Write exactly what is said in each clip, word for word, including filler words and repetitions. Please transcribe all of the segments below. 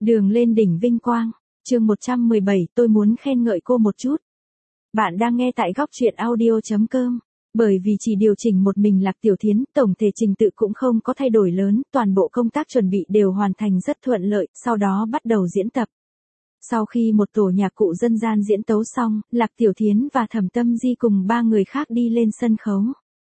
Đường lên đỉnh vinh quang, chương một trăm mười bảy, tôi muốn khen ngợi cô một chút. Bạn đang nghe tại góc truyện audio chấm com. Bởi vì chỉ điều chỉnh một mình Lạc Tiểu Thiến, tổng thể trình tự cũng không có thay đổi lớn, toàn bộ công tác chuẩn bị đều hoàn thành rất thuận lợi, sau đó bắt đầu diễn tập. Sau khi một tổ nhạc cụ dân gian diễn tấu xong, Lạc Tiểu Thiến và Thẩm Tâm Di cùng ba người khác đi lên sân khấu.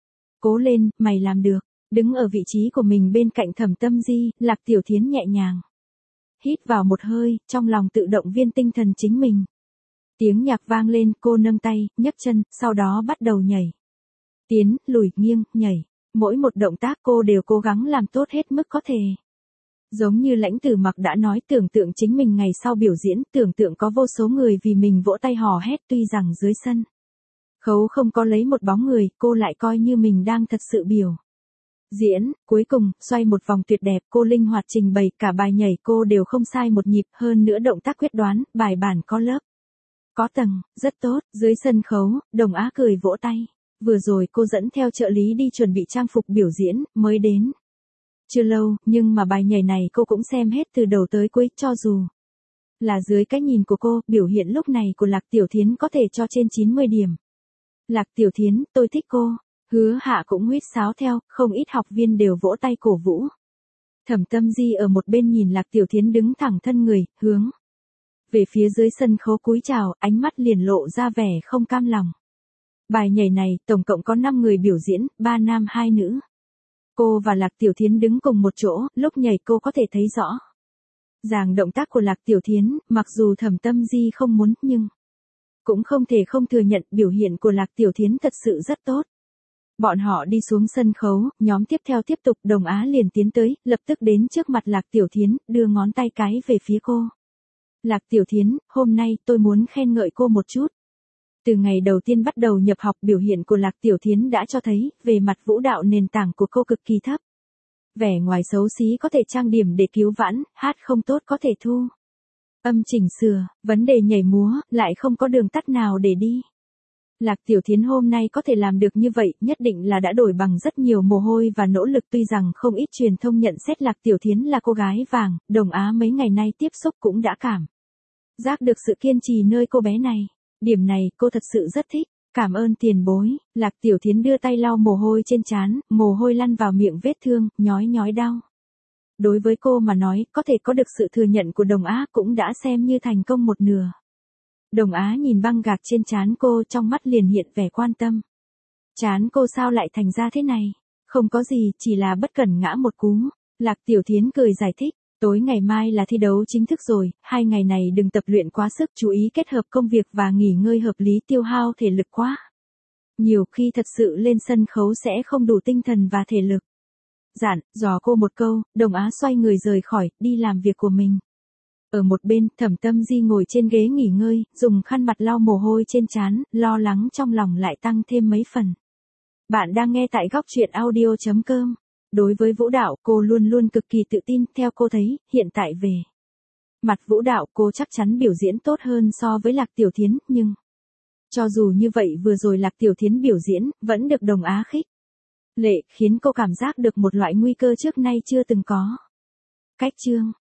Cố lên, mày làm được. Đứng ở vị trí của mình bên cạnh Thẩm Tâm Di, Lạc Tiểu Thiến nhẹ nhàng hít vào một hơi, trong lòng tự động viên tinh thần chính mình. Tiếng nhạc vang lên, cô nâng tay, nhấc chân, sau đó bắt đầu nhảy. Tiến, lùi, nghiêng, nhảy. Mỗi một động tác cô đều cố gắng làm tốt hết mức có thể. Giống như Lãnh Tử Mặc đã nói, tưởng tượng chính mình ngày sau biểu diễn, tưởng tượng có vô số người vì mình vỗ tay hò hét, tuy rằng dưới sân khấu không có lấy một bóng người, cô lại coi như mình đang thật sự biểu diễn. Cuối cùng, xoay một vòng tuyệt đẹp, cô linh hoạt trình bày, cả bài nhảy cô đều không sai một nhịp, hơn nữa động tác quyết đoán, bài bản có lớp, có tầng, rất tốt. Dưới sân khấu, Đồng Á cười vỗ tay. Vừa rồi cô dẫn theo trợ lý đi chuẩn bị trang phục biểu diễn, mới đến chưa lâu, nhưng mà bài nhảy này cô cũng xem hết từ đầu tới cuối, cho dù là dưới cái nhìn của cô, biểu hiện lúc này của Lạc Tiểu Thiến có thể cho trên chín mươi điểm. Lạc Tiểu Thiến, tôi thích cô. Hứa Hạ cũng huýt sáo theo, không ít học viên đều vỗ tay cổ vũ. Thẩm Tâm Di ở một bên nhìn Lạc Tiểu Thiến đứng thẳng thân người, hướng về phía dưới sân khấu cúi chào, ánh mắt liền lộ ra vẻ không cam lòng. Bài nhảy này, tổng cộng có năm người biểu diễn, ba nam hai nữ. Cô và Lạc Tiểu Thiến đứng cùng một chỗ, lúc nhảy cô có thể thấy rõ ràng động tác của Lạc Tiểu Thiến, mặc dù Thẩm Tâm Di không muốn, nhưng cũng không thể không thừa nhận biểu hiện của Lạc Tiểu Thiến thật sự rất tốt. Bọn họ đi xuống sân khấu, nhóm tiếp theo tiếp tục, Đồng Á liền tiến tới, lập tức đến trước mặt Lạc Tiểu Thiến, đưa ngón tay cái về phía cô. Lạc Tiểu Thiến, hôm nay tôi muốn khen ngợi cô một chút. Từ ngày đầu tiên bắt đầu nhập học, biểu hiện của Lạc Tiểu Thiến đã cho thấy, về mặt vũ đạo nền tảng của cô cực kỳ thấp. Vẻ ngoài xấu xí có thể trang điểm để cứu vãn, hát không tốt có thể thu âm chỉnh sửa, vấn đề nhảy múa, lại không có đường tắt nào để đi. Lạc Tiểu Thiến hôm nay có thể làm được như vậy, nhất định là đã đổi bằng rất nhiều mồ hôi và nỗ lực. Tuy rằng không ít truyền thông nhận xét Lạc Tiểu Thiến là cô gái vàng, Đồng Á mấy ngày nay tiếp xúc cũng đã cảm giác được sự kiên trì nơi cô bé này. Điểm này cô thật sự rất thích. Cảm ơn tiền bối. Lạc Tiểu Thiến đưa tay lau mồ hôi trên trán, mồ hôi lăn vào miệng vết thương, nhói nhói đau. Đối với cô mà nói, có thể có được sự thừa nhận của Đồng Á cũng đã xem như thành công một nửa. Đồng Á nhìn băng gạc trên trán cô, trong mắt liền hiện vẻ quan tâm. Trán cô sao lại thành ra thế này? Không có gì, chỉ là bất cẩn ngã một cú. Lạc Tiểu Thiến cười giải thích. Tối ngày mai là thi đấu chính thức rồi, hai ngày này đừng tập luyện quá sức, chú ý kết hợp công việc và nghỉ ngơi hợp lý, tiêu hao thể lực quá nhiều khi thật sự lên sân khấu sẽ không đủ tinh thần và thể lực. Dặn dò cô một câu, Đồng Á xoay người rời khỏi, đi làm việc của mình. Ở một bên, Thẩm Tâm Di ngồi trên ghế nghỉ ngơi, dùng khăn mặt lau mồ hôi trên trán, lo lắng trong lòng lại tăng thêm mấy phần. Bạn đang nghe tại góc truyện audio chấm com. Đối với vũ đạo, cô luôn luôn cực kỳ tự tin, theo cô thấy, hiện tại về mặt vũ đạo cô chắc chắn biểu diễn tốt hơn so với Lạc Tiểu Thiến, nhưng cho dù như vậy vừa rồi Lạc Tiểu Thiến biểu diễn, vẫn được Đồng Á khích lệ, khiến cô cảm giác được một loại nguy cơ trước nay chưa từng có. Cách chương